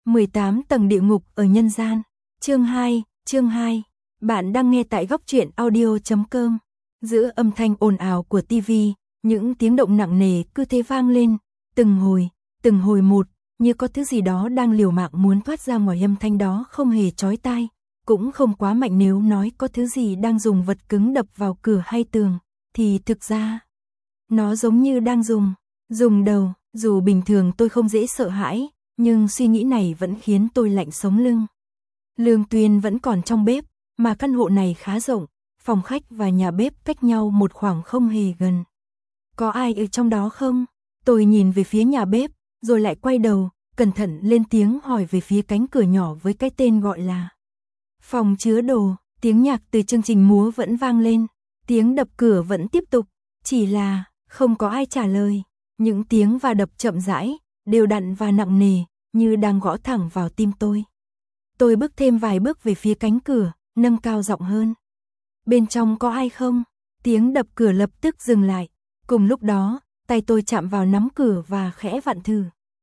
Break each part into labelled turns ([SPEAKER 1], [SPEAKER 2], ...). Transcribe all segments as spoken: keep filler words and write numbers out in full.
[SPEAKER 1] mười tám tầng địa ngục ở nhân gian. Chương hai, chương hai. Bạn đang nghe tại góc truyện audio chấm com. Giữa âm thanh ồn ào của tivi, những tiếng động nặng nề cứ thế vang lên, từng hồi, từng hồi một, như có thứ gì đó đang liều mạng muốn thoát ra ngoài. Âm thanh đó không hề chói tai, cũng không quá mạnh. Nếu nói có thứ gì đang dùng vật cứng đập vào cửa hay tường, thì thực ra nó giống như đang dùng, dùng đầu. Dù bình thường tôi không dễ sợ hãi, nhưng suy nghĩ này vẫn khiến tôi lạnh sống lưng. Lương Tuyên vẫn còn trong bếp, mà căn hộ này khá rộng, phòng khách và nhà bếp cách nhau một khoảng không hề gần. Có ai ở trong đó không? Tôi nhìn về phía nhà bếp, rồi lại quay đầu, cẩn thận lên tiếng hỏi về phía cánh cửa nhỏ với cái tên gọi là phòng chứa đồ. Tiếng nhạc từ chương trình múa vẫn vang lên, tiếng đập cửa vẫn tiếp tục, chỉ là không có ai trả lời. Những tiếng va đập chậm rãi, đều đặn và nặng nề, như đang gõ thẳng vào tim tôi. Tôi bước thêm vài bước về phía cánh cửa, nâng cao giọng hơn. Bên trong có ai không? Tiếng đập cửa lập tức dừng lại. Cùng lúc đó, tay tôi chạm vào nắm cửa và khẽ vặn thử.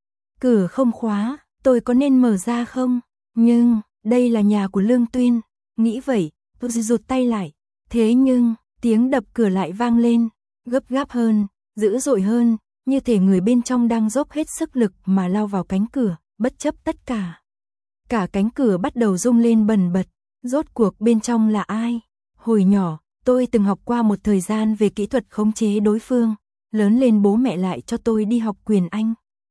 [SPEAKER 1] Cửa không khóa, tôi có nên mở ra không? Nhưng, đây là nhà của Lương Tuyên. Nghĩ vậy, tôi rụt tay lại. Thế nhưng, tiếng đập cửa lại vang lên, gấp gáp hơn, dữ dội hơn, như thể người bên trong đang dốc hết sức lực mà lao vào cánh cửa, bất chấp tất cả. Cả cánh cửa bắt đầu rung lên bần bật. Rốt cuộc bên trong là ai? Hồi nhỏ, tôi từng học qua một thời gian về kỹ thuật khống chế đối phương. Lớn lên bố mẹ lại cho tôi đi học quyền Anh.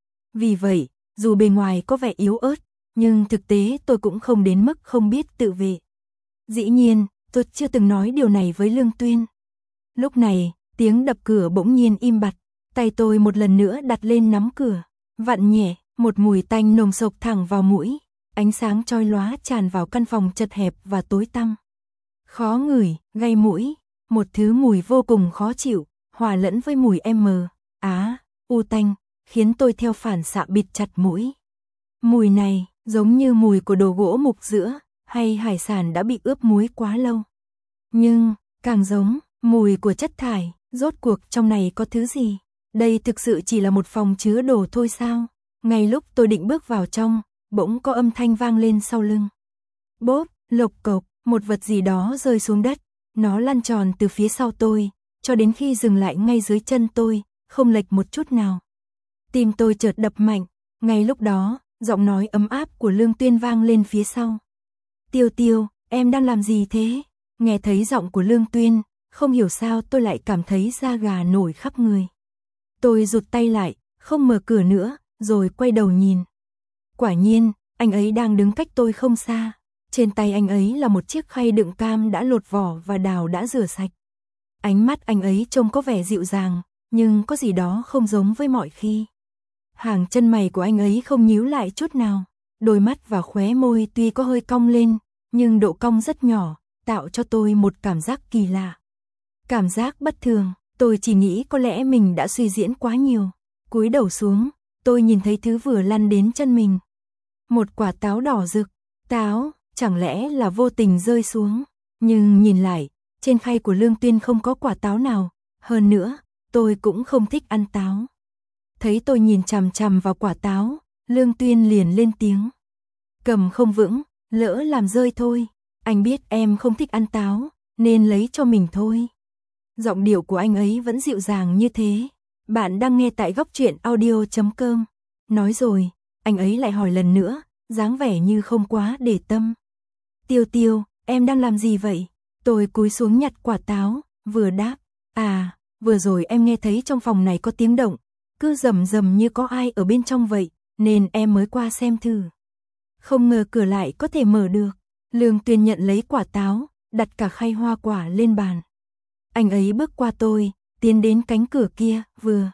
[SPEAKER 1] Vì vậy, dù bề ngoài có vẻ yếu ớt, nhưng thực tế tôi cũng không đến mức không biết tự vệ. Dĩ nhiên, tôi chưa từng nói điều này với Lương Tuyên. Lúc này, tiếng đập cửa bỗng nhiên im bặt. Tay tôi một lần nữa đặt lên nắm cửa, vặn nhẹ, một mùi tanh nồng sộc thẳng vào mũi. Ánh sáng chói lóa tràn vào căn phòng chật hẹp và tối tăm. Khó ngửi, gây mũi, một thứ mùi vô cùng khó chịu, hòa lẫn với mùi M, á, u tanh, khiến tôi theo phản xạ bịt chặt mũi. Mùi này, giống như mùi của đồ gỗ mục giữa, hay hải sản đã bị ướp muối quá lâu. Nhưng, càng giống, mùi của chất thải. Rốt cuộc trong này có thứ gì? Đây thực sự chỉ là một phòng chứa đồ thôi sao? Ngay lúc tôi định bước vào trong, bỗng có âm thanh vang lên sau lưng. Bốp, lộc cộc, một vật gì đó rơi xuống đất. Nó lăn tròn từ phía sau tôi, cho đến khi dừng lại ngay dưới chân tôi, không lệch một chút nào. Tim tôi chợt đập mạnh. Ngay lúc đó, giọng nói ấm áp của Lương Tuyên vang lên phía sau. Tiêu Tiêu, em đang làm gì thế? Nghe thấy giọng của Lương Tuyên, không hiểu sao tôi lại cảm thấy da gà nổi khắp người. Tôi rụt tay lại, không mở cửa nữa, rồi quay đầu nhìn. Quả nhiên, anh ấy đang đứng cách tôi không xa. Trên tay anh ấy là một chiếc khay đựng cam đã lột vỏ và đào đã rửa sạch. Ánh mắt anh ấy trông có vẻ dịu dàng, nhưng có gì đó không giống với mọi khi. Hàng chân mày của anh ấy không nhíu lại chút nào. Đôi mắt và khóe môi tuy có hơi cong lên, nhưng độ cong rất nhỏ, tạo cho tôi một cảm giác kỳ lạ. Cảm giác bất thường, tôi chỉ nghĩ có lẽ mình đã suy diễn quá nhiều. Cúi đầu xuống, tôi nhìn thấy thứ vừa lăn đến chân mình. Một quả táo đỏ rực. Táo, chẳng lẽ là vô tình rơi xuống. Nhưng nhìn lại, trên khay của Lương Tuyên không có quả táo nào. Hơn nữa, tôi cũng không thích ăn táo. Thấy tôi nhìn chằm chằm vào quả táo, Lương Tuyên liền lên tiếng. Cầm không vững, lỡ làm rơi thôi. Anh biết em không thích ăn táo, nên lấy cho mình thôi. Giọng điệu của anh ấy vẫn dịu dàng như thế. Bạn đang nghe tại góc truyện audio chấm com. Nói rồi, anh ấy lại hỏi lần nữa, dáng vẻ như không quá để tâm. Tiêu Tiêu, em đang làm gì vậy? Tôi cúi xuống nhặt quả táo, vừa đáp. À, vừa rồi em nghe thấy trong phòng này có tiếng động. Cứ rầm rầm như có ai ở bên trong vậy, nên em mới qua xem thử. Không ngờ cửa lại có thể mở được. Lương Tuyên nhận lấy quả táo, đặt cả khay hoa quả lên bàn. Anh ấy bước qua tôi, tiến đến cánh cửa kia, vừa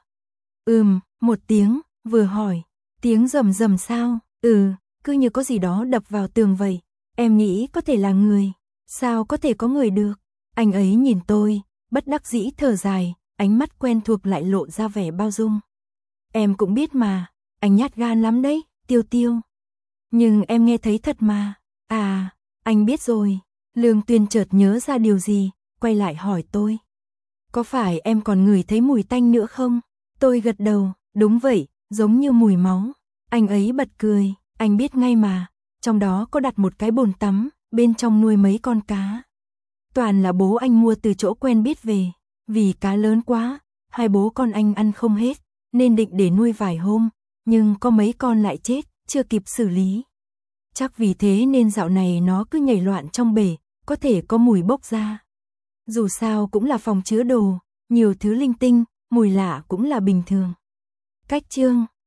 [SPEAKER 1] ừm, một tiếng, vừa hỏi. Tiếng rầm rầm sao? Ừ, cứ như có gì đó đập vào tường vậy. Em nghĩ có thể là người. Sao có thể có người được? Anh ấy nhìn tôi, bất đắc dĩ thở dài, ánh mắt quen thuộc lại lộ ra vẻ bao dung. Em cũng biết mà, anh nhát gan lắm đấy, Tiêu Tiêu. Nhưng em nghe thấy thật mà. À, anh biết rồi. Lương Tuyên chợt nhớ ra điều gì, quay lại hỏi tôi. Có phải em còn ngửi thấy mùi tanh nữa không? Tôi gật đầu, đúng vậy, giống như mùi máu. Anh ấy bật cười, Anh biết ngay mà, trong đó có đặt một cái bồn tắm, bên trong nuôi mấy con cá. Toàn là bố anh mua từ chỗ quen biết về, vì cá lớn quá, hai bố con anh ăn không hết, nên định để nuôi vài hôm, nhưng có mấy con lại chết, chưa kịp xử lý. Chắc vì thế nên dạo này nó cứ nhảy loạn trong bể, có thể có mùi bốc ra. Dù sao cũng là phòng chứa đồ, nhiều thứ linh tinh, mùi lạ cũng là bình thường. Cách chương